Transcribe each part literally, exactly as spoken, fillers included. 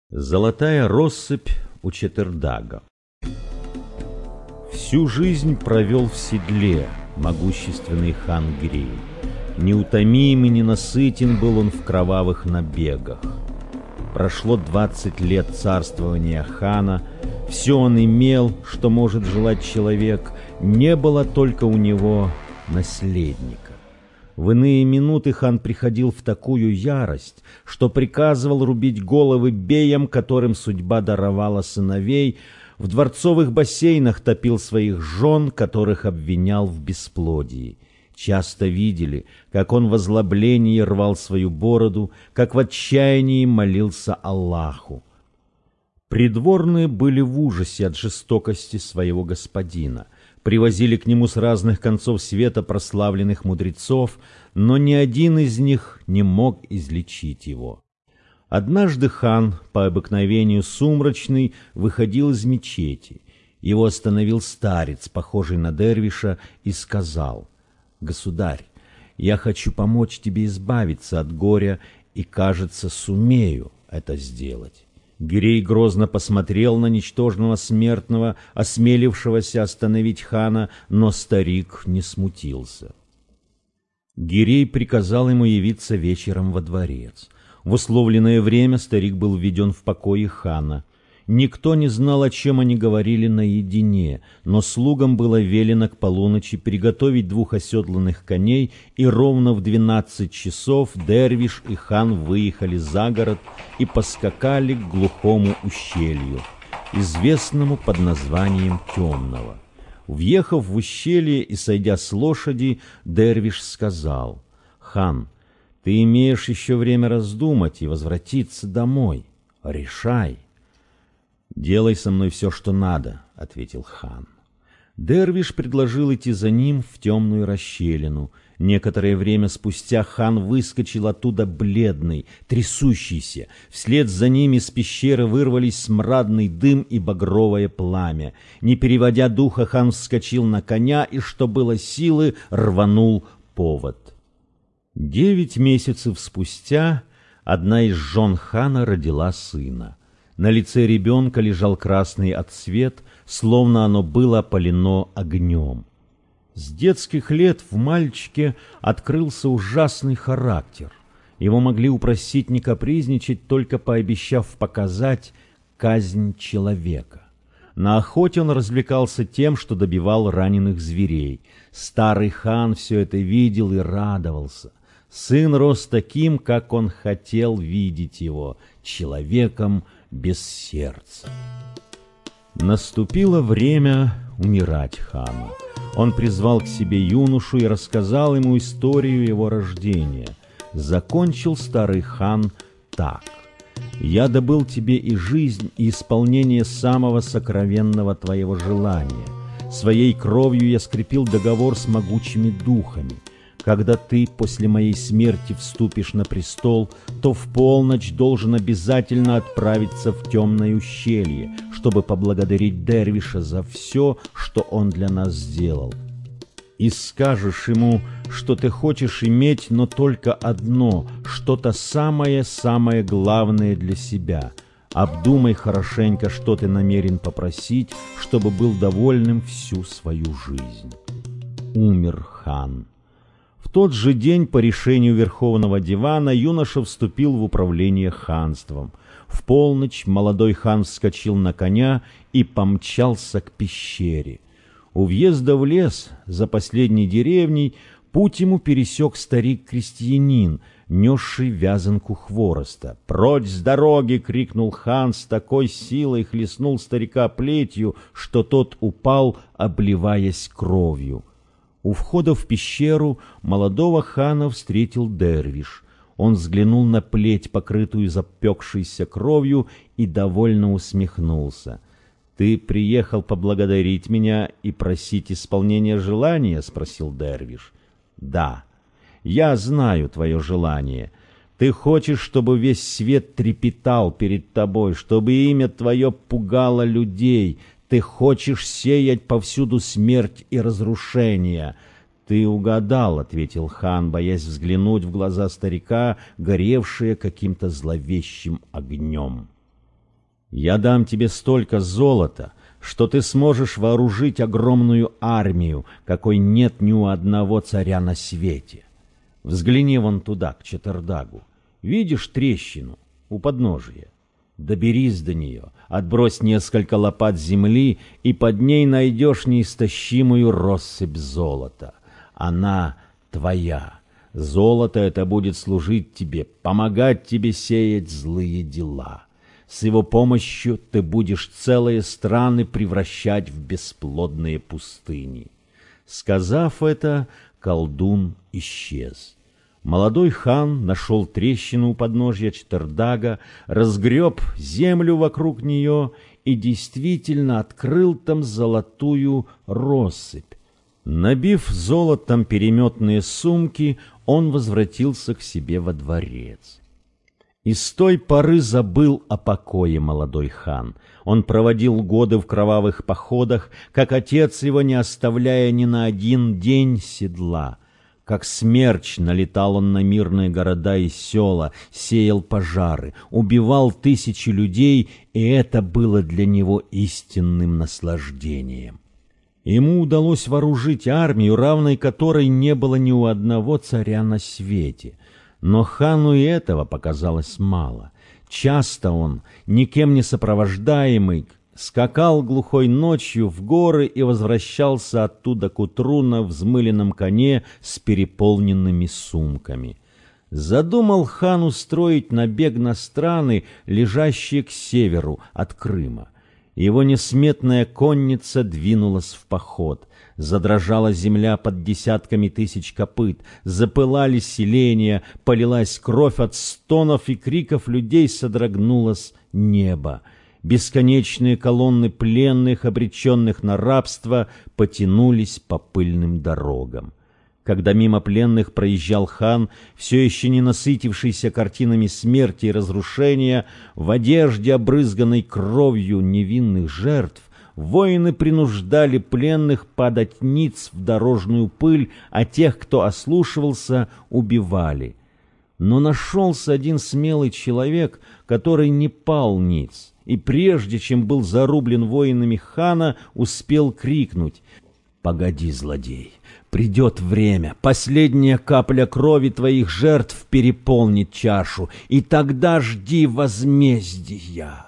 Золотая россыпь у Четырдага. Всю жизнь провел в седле могущественный хан Гирей. Неутомим и ненасытен был он в кровавых набегах. Прошло двадцать лет царствования хана, все он имел, что может желать человек, не было только у него наследника. В иные минуты хан приходил в такую ярость, что приказывал рубить головы беям, которым судьба даровала сыновей, в дворцовых бассейнах топил своих жен, которых обвинял в бесплодии. Часто видели, как он в озлоблении рвал свою бороду, как в отчаянии молился Аллаху. Придворные были в ужасе от жестокости своего господина. Привозили к нему с разных концов света прославленных мудрецов, но ни один из них не мог излечить его. Однажды хан, по обыкновению сумрачный, выходил из мечети. Его остановил старец, похожий на дервиша, и сказал: «Государь, я хочу помочь тебе избавиться от горя, и, кажется, сумею это сделать». Гирей грозно посмотрел на ничтожного смертного, осмелившегося остановить хана, но старик не смутился. Гирей приказал ему явиться вечером во дворец. В условленное время старик был введен в покои хана. Никто не знал, о чем они говорили наедине, но слугам было велено к полуночи приготовить двух оседланных коней, и ровно в двенадцать часов дервиш и хан выехали за город и поскакали к глухому ущелью, известному под названием Темного. Въехав в ущелье и сойдя с лошади, дервиш сказал: «Хан, ты имеешь еще время раздумать и возвратиться домой. Решай». «Делай со мной все, что надо», — ответил хан. Дервиш предложил идти за ним в темную расщелину. Некоторое время спустя хан выскочил оттуда бледный, трясущийся. Вслед за ним из пещеры вырвались смрадный дым и багровое пламя. Не переводя духа, хан вскочил на коня и, что было силы, рванул повод. Девять месяцев спустя одна из жен хана родила сына. На лице ребенка лежал красный отсвет, словно оно было опалено огнем. С детских лет в мальчике открылся ужасный характер. Его могли упросить не капризничать, только пообещав показать казнь человека. На охоте он развлекался тем, что добивал раненых зверей. Старый хан все это видел и радовался. Сын рос таким, как он хотел видеть его, человеком без сердца. Наступило время умирать хану. Он призвал к себе юношу и рассказал ему историю его рождения. Закончил старый хан так: «Я добыл тебе и жизнь, и исполнение самого сокровенного твоего желания. Своей кровью я скрепил договор с могучими духами. Когда ты после моей смерти вступишь на престол, то в полночь должен обязательно отправиться в темное ущелье, чтобы поблагодарить дервиша за все, что он для нас сделал. И скажешь ему, что ты хочешь иметь, но только одно, что-то самое-самое главное для себя. Обдумай хорошенько, что ты намерен попросить, чтобы был довольным всю свою жизнь». Умер хан. В тот же день по решению Верховного Дивана юноша вступил в управление ханством. В полночь молодой хан вскочил на коня и помчался к пещере. У въезда в лес, за последней деревней, путь ему пересек старик-крестьянин, несший вязанку хвороста. «Прочь с дороги!» — крикнул хан, с такой силой хлестнул старика плетью, что тот упал, обливаясь кровью. У входа в пещеру молодого хана встретил дервиш. Он взглянул на плеть, покрытую запекшейся кровью, и довольно усмехнулся. «Ты приехал поблагодарить меня и просить исполнения желания?» — спросил дервиш. «Да, я знаю твое желание. Ты хочешь, чтобы весь свет трепетал перед тобой, чтобы имя твое пугало людей. Ты хочешь сеять повсюду смерть и разрушение». «Ты угадал», — ответил хан, боясь взглянуть в глаза старика, горевшие каким-то зловещим огнем. Я дам тебе столько золота, что ты сможешь вооружить огромную армию, какой нет ни у одного царя на свете. Взгляни вон туда, к Четырдагу. Видишь трещину у подножия? Доберись до нее, отбрось несколько лопат земли, и под ней найдешь неистощимую россыпь золота. Она твоя. Золото это будет служить тебе, помогать тебе сеять злые дела. С его помощью ты будешь целые страны превращать в бесплодные пустыни». Сказав это, колдун исчез. Молодой хан нашел трещину у подножья Четырдага, разгреб землю вокруг нее и действительно открыл там золотую россыпь. Набив золотом переметные сумки, он возвратился к себе во дворец. И с той поры забыл о покое молодой хан. Он проводил годы в кровавых походах, как отец его, не оставляя ни на один день седла. Как смерч налетал он на мирные города и села, сеял пожары, убивал тысячи людей, и это было для него истинным наслаждением. Ему удалось вооружить армию, равной которой не было ни у одного царя на свете. Но хану и этого показалось мало. Часто он, никем не сопровождаемый, скакал глухой ночью в горы и возвращался оттуда к утру на взмыленном коне с переполненными сумками. Задумал хан устроить набег на страны, лежащие к северу от Крыма. Его несметная конница двинулась в поход. Задрожала земля под десятками тысяч копыт, запылали селения, полилась кровь от стонов и криков людей, содрогнулось небо. Бесконечные колонны пленных, обреченных на рабство, потянулись по пыльным дорогам. Когда мимо пленных проезжал хан, все еще не насытившийся картинами смерти и разрушения, в одежде, обрызганной кровью невинных жертв, воины принуждали пленных падать ниц в дорожную пыль, а тех, кто ослушивался, убивали. Но нашелся один смелый человек, который не пал ниц, и прежде чем был зарублен воинами хана, успел крикнуть: «Погоди, злодей! Придет время, последняя капля крови твоих жертв переполнит чашу, и тогда жди возмездия».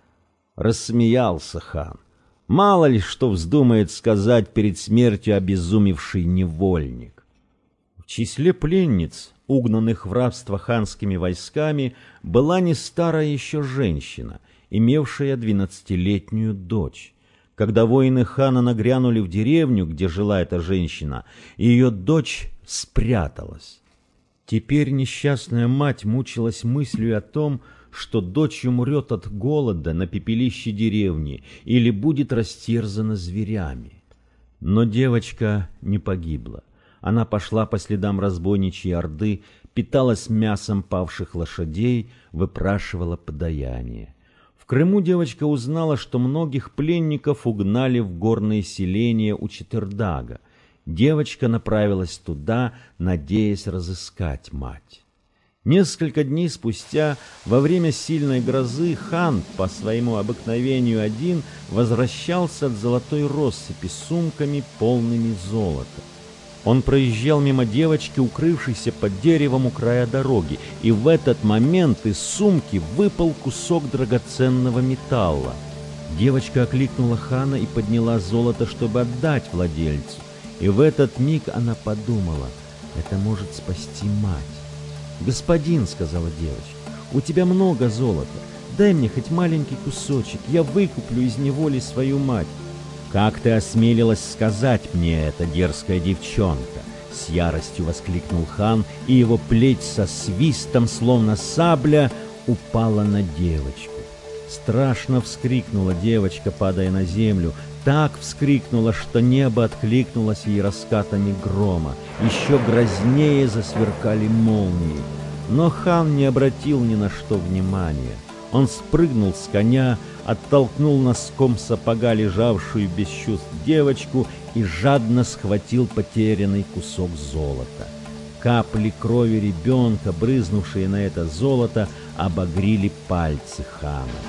Рассмеялся хан. Мало ли что вздумает сказать перед смертью обезумевший невольник. В числе пленниц, угнанных в рабство ханскими войсками, была не старая еще женщина, имевшая двенадцатилетнюю дочь. Когда воины хана нагрянули в деревню, где жила эта женщина, ее дочь спряталась. Теперь несчастная мать мучилась мыслью о том, что дочь умрет от голода на пепелище деревни или будет растерзана зверями. Но девочка не погибла. Она пошла по следам разбойничьей орды, питалась мясом павших лошадей, выпрашивала подаяние. В Крыму девочка узнала, что многих пленников угнали в горные селения у Четырдага. Девочка направилась туда, надеясь разыскать мать. Несколько дней спустя, во время сильной грозы, хан, по своему обыкновению один, возвращался от золотой россыпи с сумками, полными золота. Он проезжал мимо девочки, укрывшейся под деревом у края дороги, и в этот момент из сумки выпал кусок драгоценного металла. Девочка окликнула хана и подняла золото, чтобы отдать владельцу. И в этот миг она подумала: это может спасти мать. «Господин, — сказала девочка, — у тебя много золота. Дай мне хоть маленький кусочек, я выкуплю из неволи свою мать». «Как ты осмелилась сказать мне это, дерзкая девчонка?» — с яростью воскликнул хан, и его плеть со свистом, словно сабля, упала на девочку. Страшно вскрикнула девочка, падая на землю. Так вскрикнула, что небо откликнулось ей раскатами грома. Еще грознее засверкали молнии. Но хан не обратил ни на что внимания. Он спрыгнул с коня, оттолкнул носком сапога лежавшую без чувств девочку и жадно схватил потерянный кусок золота. Капли крови ребенка, брызнувшие на это золото, обогрили пальцы хана.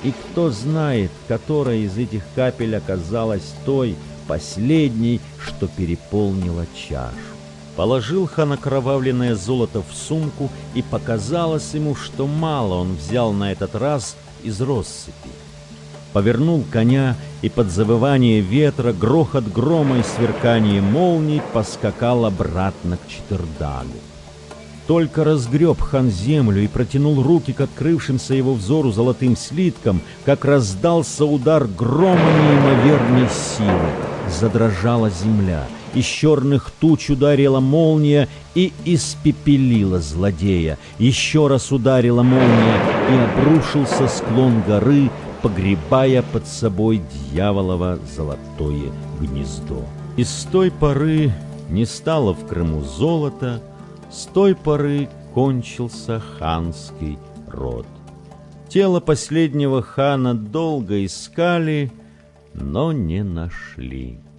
и кто знает, которая из этих капель оказалась той, последней, что переполнила чашу. Положил хан окровавленное золото в сумку, и показалось ему, что мало он взял на этот раз из россыпи. Повернул коня, и под завывание ветра, грохот грома и сверкание молний поскакал обратно к Четырдагу. Только разгреб хан землю и протянул руки к открывшимся его взору золотым слиткам, как раздался удар грома неимоверной силы. Задрожала земля, из черных туч ударила молния и испепелила злодея. Еще раз ударила молния, и обрушился склон горы, погребая под собой дьяволово золотое гнездо. И с той поры не стало в Крыму золота, с той поры кончился ханский род. Тело последнего хана долго искали, но не нашли.